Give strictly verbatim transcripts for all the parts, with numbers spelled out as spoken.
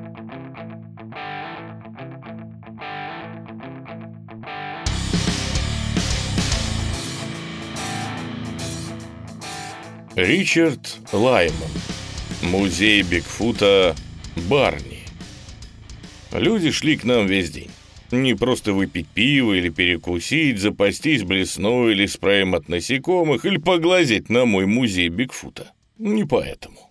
Ричард Лайман. Музей Бигфута Барни. Люди шли к нам весь день. Не просто выпить пиво или перекусить, запастись блесной или спреем от насекомых, или поглазеть на мой музей Бигфута. Не поэтому.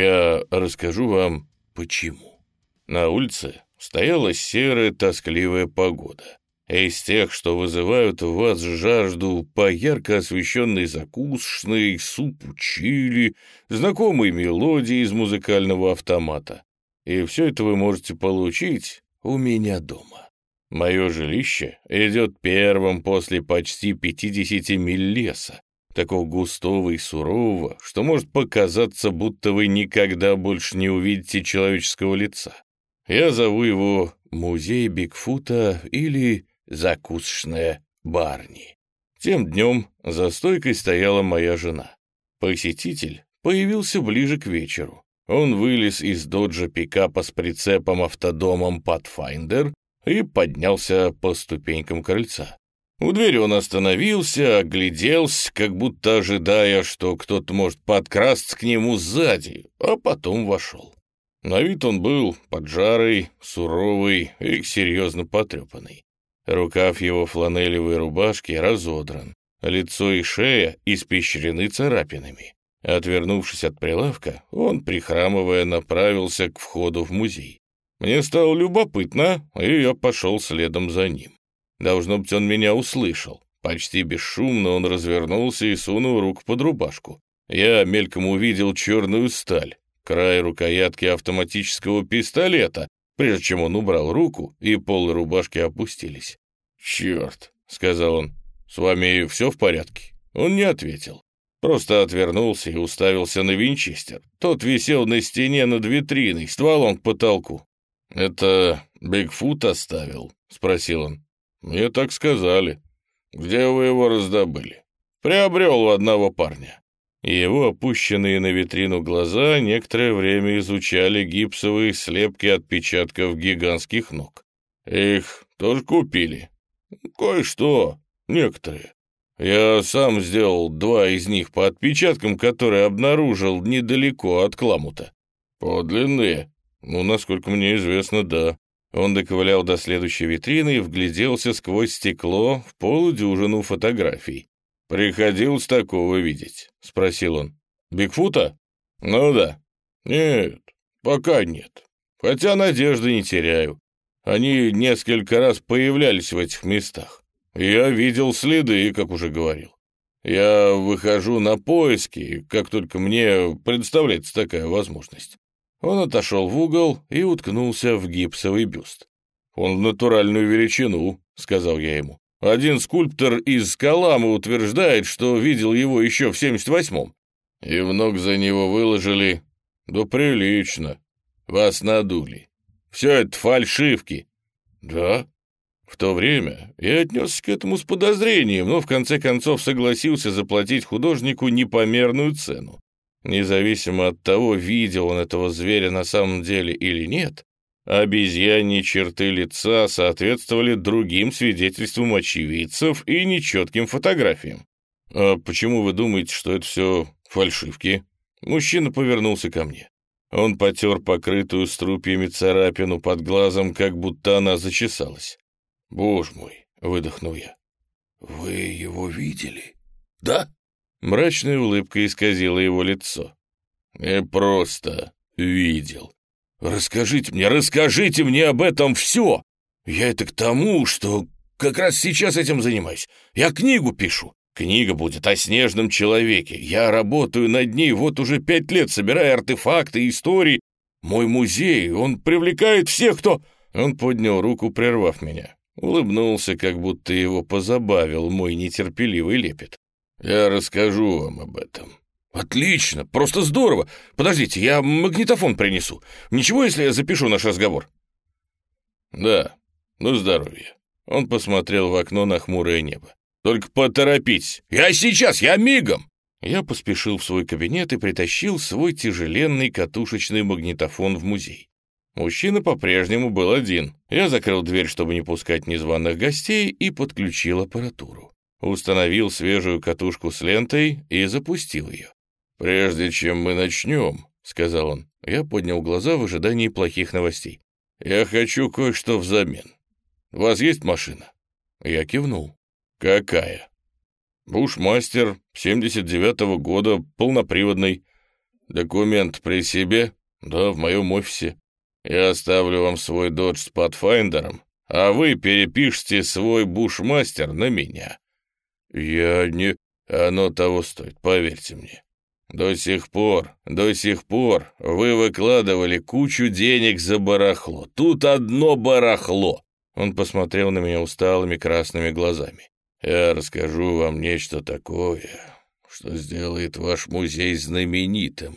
Я расскажу вам, почему. На улице стояла серая тоскливая погода. Из тех, что вызывают в вас жажду по ярко освещенной закусочной, супу чили, знакомой мелодии из музыкального автомата. И все это вы можете получить у меня дома. Мое жилище идет первым после почти пятидесяти миль леса, такого густого и сурового, что может показаться, будто вы никогда больше не увидите человеческого лица. Я зову его «Музей Бигфута» или «Закусочная Барни». Тем днем за стойкой стояла моя жена. Посетитель появился ближе к вечеру. Он вылез из доджа пикапа с прицепом-автодомом Pathfinder и поднялся по ступенькам крыльца. У двери он остановился, огляделся, как будто ожидая, что кто-то может подкрасться к нему сзади, а потом вошел. На вид он был поджарый, суровый и серьезно потрепанный. Рукав его фланелевой рубашки разодран, лицо и шея испещрены царапинами. Отвернувшись от прилавка, он, прихрамывая, направился к входу в музей. Мне стало любопытно, и я пошел следом за ним. Должно быть, он меня услышал. Почти бесшумно он развернулся и сунул руку под рубашку. Я мельком увидел черную сталь, край рукоятки автоматического пистолета, прежде чем он убрал руку, и полы рубашки опустились. «Черт», — сказал он, — «с вами все в порядке?» Он не ответил. Просто отвернулся и уставился на винчестер. Тот висел на стене над витриной, стволом к потолку. «Это Бигфут оставил?» — спросил он. «Мне так сказали. Где вы его раздобыли?» «Приобрел у одного парня». Его опущенные на витрину глаза некоторое время изучали гипсовые слепки отпечатков гигантских ног. «Их тоже купили?» «Кое-что, некоторые. Я сам сделал два из них по отпечаткам, которые обнаружил недалеко от Кламута». «Подлинные?» «Ну, насколько мне известно, да». Он доковылял до следующей витрины и вгляделся сквозь стекло в полудюжину фотографий. «Приходилось такого видеть?» — спросил он. «Бигфута?» «Ну да». «Нет, пока нет. Хотя надежды не теряю. Они несколько раз появлялись в этих местах. Я видел следы, как уже говорил. Я выхожу на поиски, как только мне представляется такая возможность». Он отошел в угол и уткнулся в гипсовый бюст. «Он в натуральную величину», — сказал я ему. «Один скульптор из Каламы утверждает, что видел его еще в семьдесят восьмом. И в ног за него выложили. Да прилично. Вас надули. Все это фальшивки». «Да». В то время я отнесся к этому с подозрением, но в конце концов согласился заплатить художнику непомерную цену. Независимо от того, видел он этого зверя на самом деле или нет, обезьяньи черты лица соответствовали другим свидетельствам очевидцев и нечетким фотографиям. «А почему вы думаете, что это все фальшивки?» Мужчина повернулся ко мне. Он потер покрытую струпьями царапину под глазом, как будто она зачесалась. «Боже мой!» — выдохнул я. «Вы его видели?» «Да?» Мрачная улыбка исказила его лицо. «Не просто видел. Расскажите мне, расскажите мне об этом все! Я это к тому, что как раз сейчас этим занимаюсь. Я книгу пишу. Книга будет о снежном человеке. Я работаю над ней вот уже пять лет, собирая артефакты и истории. Мой музей, он привлекает всех, кто...» Он поднял руку, прервав меня. Улыбнулся, как будто его позабавил мой нетерпеливый лепет. «Я расскажу вам об этом». «Отлично, просто здорово. Подождите, я магнитофон принесу. Ничего, если я запишу наш разговор?» «Да, ну здоровья». Он посмотрел в окно на хмурое небо. «Только поторопитесь. Я сейчас, я мигом!» Я поспешил в свой кабинет и притащил свой тяжеленный катушечный магнитофон в музей. Мужчина по-прежнему был один. Я закрыл дверь, чтобы не пускать незваных гостей, и подключил аппаратуру. Установил свежую катушку с лентой и запустил ее. «Прежде чем мы начнем», — сказал он, я поднял глаза в ожидании плохих новостей. «Я хочу кое-что взамен. У вас есть машина?» Я кивнул. «Какая?» «Бушмастер, семьдесят девятого года, полноприводный. Документ при себе?» «Да, в моем офисе. Я оставлю вам свой додж с Pathfinder'ом, а вы перепишите свой Бушмастер на меня». «Я не...» «Оно того стоит, поверьте мне. До сих пор, до сих пор вы выкладывали кучу денег за барахло. Тут одно барахло». Он посмотрел на меня усталыми красными глазами. «Я расскажу вам нечто такое, что сделает ваш музей знаменитым».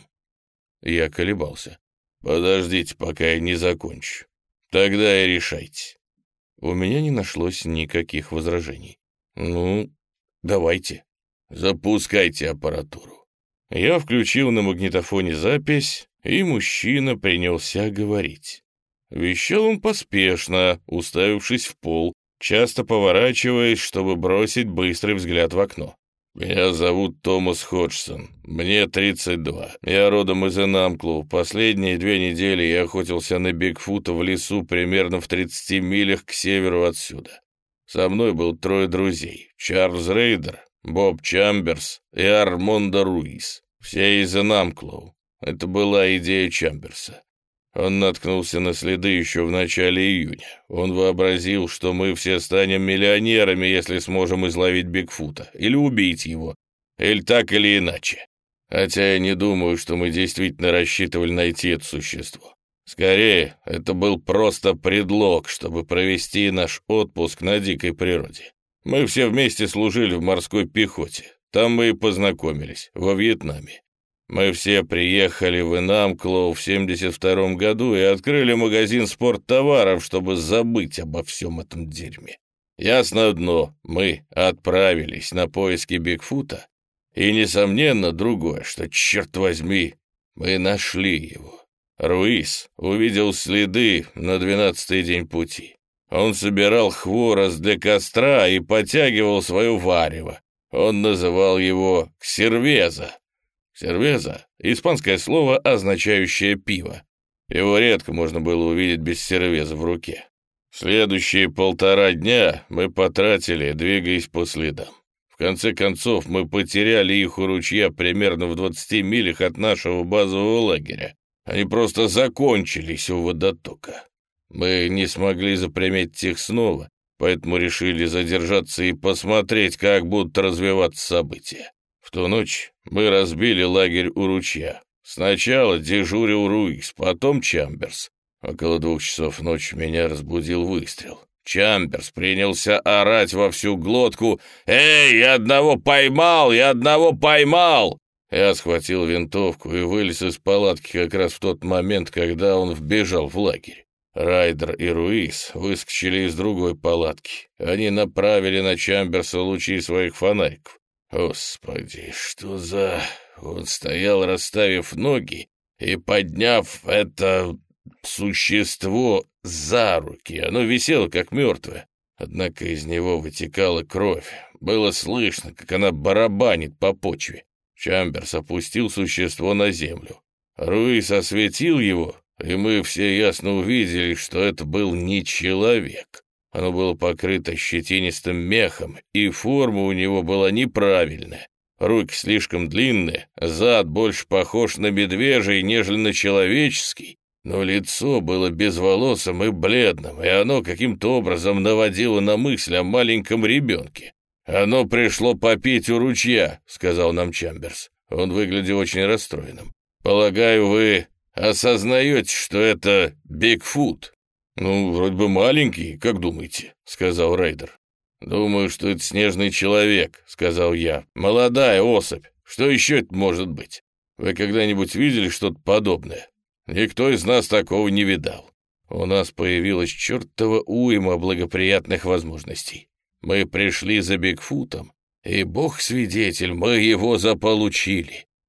Я колебался. «Подождите, пока я не закончу. Тогда и решайте». У меня не нашлось никаких возражений. «Ну, давайте. Запускайте аппаратуру». Я включил на магнитофоне запись, и мужчина принялся говорить. Вещал он поспешно, уставившись в пол, часто поворачиваясь, чтобы бросить быстрый взгляд в окно. «Меня зовут Томас Ходжсон. Мне тридцать два. Я родом из Энамклу. Последние две недели я охотился на Бигфута в лесу примерно в тридцати милях к северу отсюда. Со мной был трое друзей. Чарльз Рейдер, Боб Чамберс и Армондо Руис. Все из Энамклу. Это была идея Чамберса. Он наткнулся на следы еще в начале июня. Он вообразил, что мы все станем миллионерами, если сможем изловить Бигфута, или убить его, или так или иначе. Хотя я не думаю, что мы действительно рассчитывали найти это существо. Скорее, это был просто предлог, чтобы провести наш отпуск на дикой природе. Мы все вместе служили в морской пехоте. Там мы и познакомились, во Вьетнаме. Мы все приехали в Энамклоу в семьдесят втором году и открыли магазин спорттоваров, чтобы забыть обо всем этом дерьме. Ясно одно, мы отправились на поиски Бигфута, и, несомненно, другое, что, черт возьми, мы нашли его. Руис увидел следы на двенадцатый день пути. Он собирал хворост для костра и потягивал свое варево. Он называл его ксервеза. Сервеза — испанское слово, означающее пиво. Его редко можно было увидеть без сервеза в руке. Следующие полтора дня мы потратили, двигаясь по следам. В конце концов, мы потеряли их у ручья примерно в двадцати милях от нашего базового лагеря. Они просто закончились у водотока. Мы не смогли заприметить их снова, поэтому решили задержаться и посмотреть, как будут развиваться события. В ту ночь мы разбили лагерь у ручья. Сначала дежурил Руис, потом Чамберс. Около двух часов ночи меня разбудил выстрел. Чамберс принялся орать во всю глотку: «Эй, я одного поймал! Я одного поймал!» Я схватил винтовку и вылез из палатки как раз в тот момент, когда он вбежал в лагерь. Райдер и Руис выскочили из другой палатки. Они направили на Чамберса лучи своих фонариков. Господи, что за... Он стоял, расставив ноги и подняв это существо за руки. Оно висело, как мертвое. Однако из него вытекала кровь. Было слышно, как она барабанит по почве. Чамберс опустил существо на землю. Руис осветил его, и мы все ясно увидели, что это был не человек. Оно было покрыто щетинистым мехом, и форма у него была неправильная. Руки слишком длинные, зад больше похож на медвежий, нежели на человеческий, но лицо было безволосым и бледным, и оно каким-то образом наводило на мысль о маленьком ребенке. «Оно пришло попить у ручья», — сказал нам Чамберс. Он выглядел очень расстроенным. «Полагаю, вы осознаете, что это Бигфут?» «Ну, вроде бы маленький, как думаете?» — сказал Рейдер. «Думаю, что это снежный человек», — сказал я. «Молодая особь. Что еще это может быть? Вы когда-нибудь видели что-то подобное? Никто из нас такого не видал. У нас появилась чертова уйма благоприятных возможностей. Мы пришли за Бигфутом, и, бог свидетель, мы его заполучили.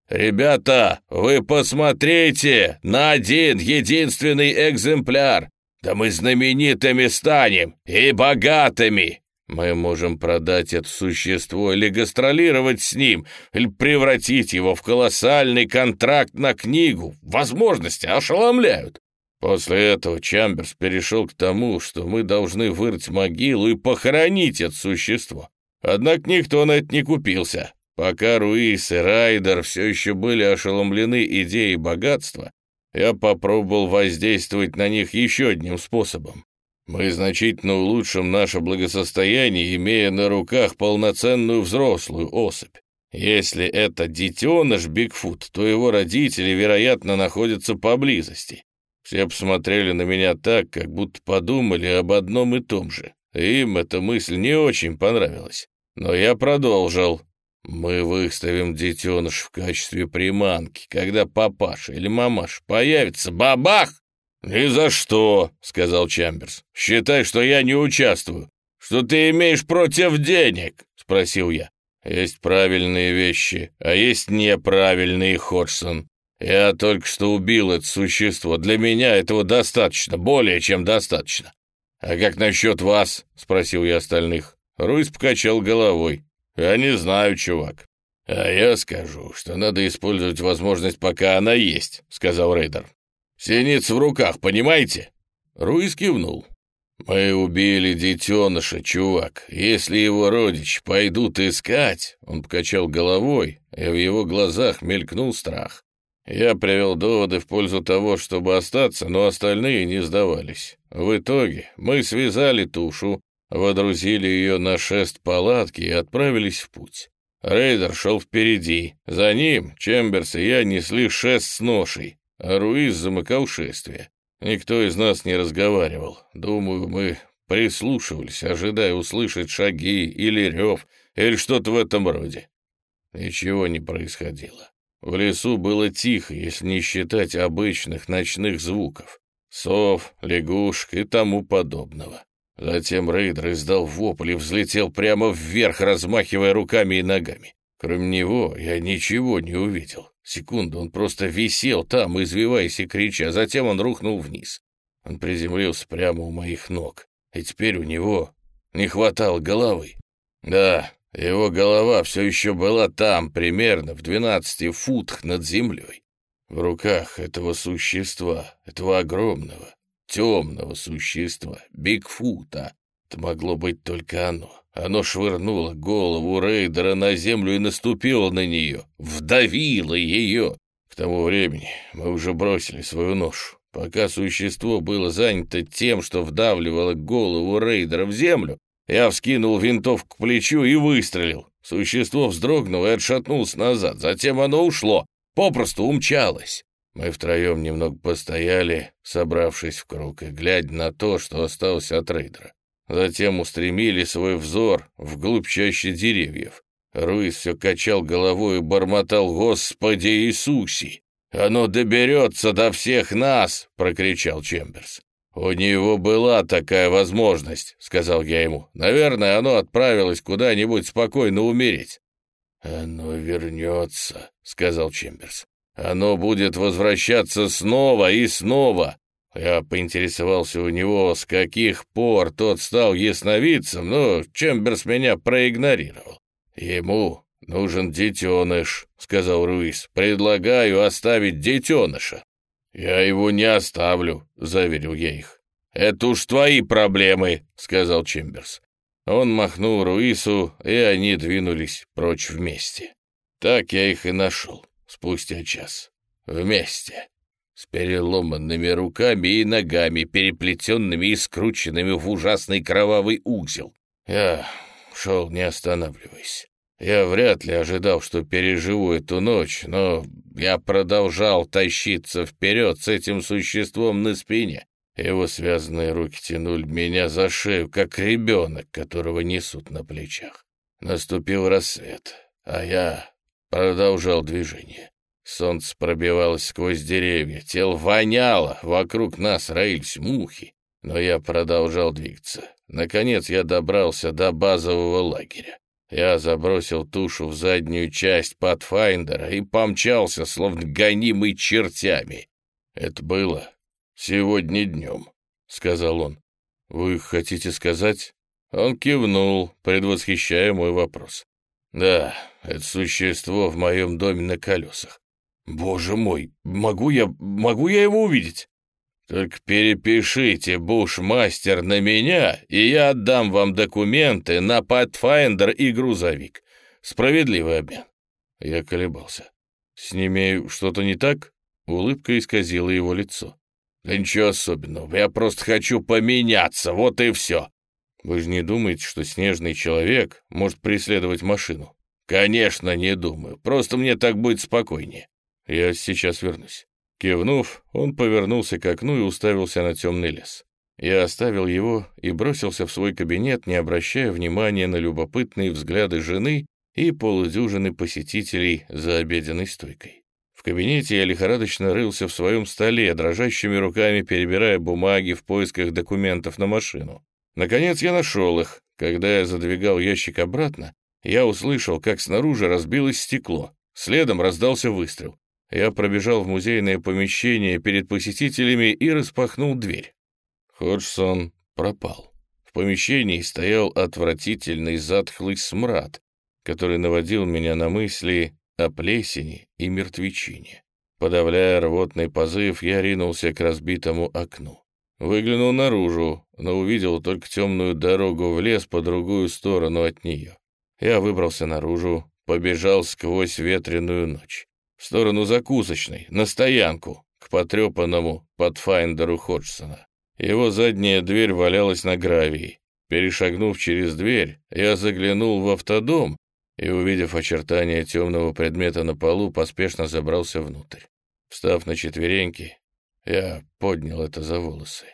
«Ребята, вы посмотрите на один единственный экземпляр! Да мы знаменитыми станем и богатыми! Мы можем продать это существо или гастролировать с ним, или превратить его в колоссальный контракт на книгу. Возможности ошеломляют!» После этого Чамберс перешел к тому, что мы должны вырыть могилу и похоронить это существо. Однако никто на это не купился. Пока Руис и Райдер все еще были ошеломлены идеей богатства, я попробовал воздействовать на них еще одним способом. Мы значительно улучшим наше благосостояние, имея на руках полноценную взрослую особь. Если это детеныш Бигфут, то его родители, вероятно, находятся поблизости. Все посмотрели на меня так, как будто подумали об одном и том же. Им эта мысль не очень понравилась. Но я продолжил. Мы выставим детеныш в качестве приманки, когда папаша или мамаша появится. Бабах! «Ни за что», — сказал Чамберс. «Считай, что я не участвую». «Что ты имеешь против денег?» — спросил я. «Есть правильные вещи, а есть неправильные, Ходжсон. Я только что убил это существо. Для меня этого достаточно, более чем достаточно». «А как насчет вас?» — спросил я остальных. Руис покачал головой. «Я не знаю, чувак». «А я скажу, что надо использовать возможность, пока она есть», — сказал Рейдер. «Синица в руках, понимаете?» Руис кивнул. «Мы убили детеныша, чувак. Если его родичи пойдут искать...» Он покачал головой, и в его глазах мелькнул страх. Я привел доводы в пользу того, чтобы остаться, но остальные не сдавались. В итоге мы связали тушу, водрузили ее на шест палатки и отправились в путь. Рейдер шел впереди. За ним Чемберс и я несли шест с ношей, а Руис замыкал шествие. Никто из нас не разговаривал. Думаю, мы прислушивались, ожидая услышать шаги или рев, или что-то в этом роде. Ничего не происходило. В лесу было тихо, если не считать обычных ночных звуков. Сов, лягушек и тому подобного. Затем Рейдер издал вопль и взлетел прямо вверх, размахивая руками и ногами. Кроме него я ничего не увидел. Секунду он просто висел там, извиваясь и крича, затем он рухнул вниз. Он приземлился прямо у моих ног, и теперь у него не хватало головы. Да, его голова все еще была там, примерно в двенадцати футах над землей. В руках этого существа, этого огромного, темного существа, Бигфута. Это могло быть только оно. Оно швырнуло голову Рейдера на землю и наступило на нее, вдавило ее. К тому времени мы уже бросили свою ношу. Пока существо было занято тем, что вдавливало голову Рейдера в землю, я вскинул винтовку к плечу и выстрелил. Существо вздрогнуло и отшатнулось назад. Затем оно ушло, попросту умчалось. Мы втроем немного постояли, собравшись в круг, и глядя на то, что осталось от Рейдера. Затем устремили свой взор вглубь чаще деревьев. Руис все качал головой и бормотал: «Господи Иисусе! Оно доберется до всех нас!» — прокричал Чемберс. «У него была такая возможность», — сказал я ему. «Наверное, оно отправилось куда-нибудь спокойно умереть». «Оно вернется», — сказал Чемберс. «Оно будет возвращаться снова и снова». Я поинтересовался у него, с каких пор тот стал ясновидцем, но Чемберс меня проигнорировал. «Ему нужен детеныш», — сказал Руис. «Предлагаю оставить детеныша». «Я его не оставлю», — заверил я их. «Это уж твои проблемы», — сказал Чемберс. Он махнул Руису, и они двинулись прочь вместе. Так я их и нашел спустя час. Вместе. С переломанными руками и ногами, переплетенными и скрученными в ужасный кровавый узел. Я шел, не останавливаясь. Я вряд ли ожидал, что переживу эту ночь, но я продолжал тащиться вперед с этим существом на спине. Его связанные руки тянули меня за шею, как ребенок, которого несут на плечах. Наступил рассвет, а я продолжал движение. Солнце пробивалось сквозь деревья, тело воняло, вокруг нас роились мухи, но я продолжал двигаться. Наконец я добрался до базового лагеря. Я забросил тушу в заднюю часть Патфайндера и помчался, словно гонимый чертями. Это было сегодня днем, — сказал он. Вы хотите сказать? Он кивнул, предвосхищая мой вопрос. Да, это существо в моем доме на колесах. Боже мой, могу я, могу я его увидеть? Только перепишите, бушмастер, на меня, и я отдам вам документы на Pathfinder и грузовик. Справедливый обмен. Я колебался. С ними что-то не так? Улыбка исказила его лицо. Да ничего особенного, я просто хочу поменяться, вот и все. Вы же не думаете, что снежный человек может преследовать машину? Конечно, не думаю, просто мне так будет спокойнее. Я сейчас вернусь. Кивнув, он повернулся к окну и уставился на темный лес. Я оставил его и бросился в свой кабинет, не обращая внимания на любопытные взгляды жены и полудюжины посетителей за обеденной стойкой. В кабинете я лихорадочно рылся в своем столе, дрожащими руками перебирая бумаги в поисках документов на машину. Наконец я нашел их. Когда я задвигал ящик обратно, я услышал, как снаружи разбилось стекло. Следом раздался выстрел. Я пробежал в музейное помещение перед посетителями и распахнул дверь. Ходжсон пропал. В помещении стоял отвратительный затхлый смрад, который наводил меня на мысли о плесени и мертвечине. Подавляя рвотный позыв, я ринулся к разбитому окну. Выглянул наружу, но увидел только темную дорогу в лес по другую сторону от нее. Я выбрался наружу, побежал сквозь ветреную ночь. В сторону закусочной, на стоянку, к потрепанному Патфайндеру Ходжсона. Его задняя дверь валялась на гравии. Перешагнув через дверь, я заглянул в автодом и, увидев очертания темного предмета на полу, поспешно забрался внутрь. Встав на четвереньки, я поднял это за волосы.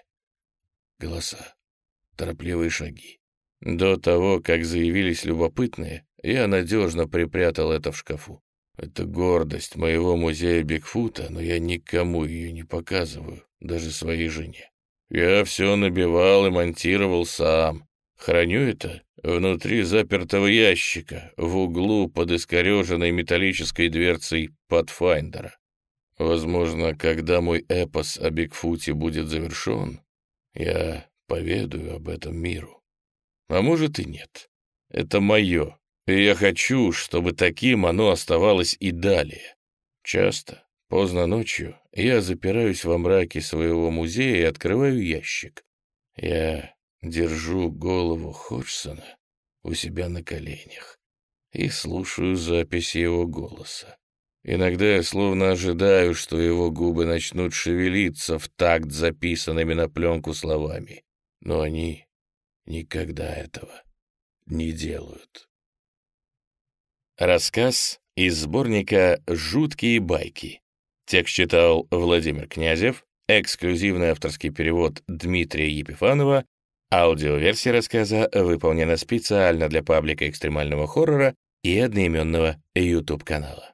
Голоса, торопливые шаги. До того, как заявились любопытные, я надежно припрятал это в шкафу. Это гордость моего музея Бигфута, но я никому ее не показываю, даже своей жене. Я все набивал и монтировал сам. Храню это внутри запертого ящика, в углу под искореженной металлической дверцей Патфайндера. Возможно, когда мой эпос о Бигфуте будет завершен, я поведаю об этом миру. А может и нет. Это мое. И я хочу, чтобы таким оно оставалось и далее. Часто, поздно ночью, я запираюсь во мраке своего музея и открываю ящик. Я держу голову Ходжсона у себя на коленях и слушаю запись его голоса. Иногда я словно ожидаю, что его губы начнут шевелиться в такт записанными на пленку словами, но они никогда этого не делают. Рассказ из сборника «Жуткие байки». Текст читал Владимир Князев, эксклюзивный авторский перевод Дмитрия Епифанова, аудиоверсия рассказа выполнена специально для паблика экстремального хоррора и одноименного YouTube-канала.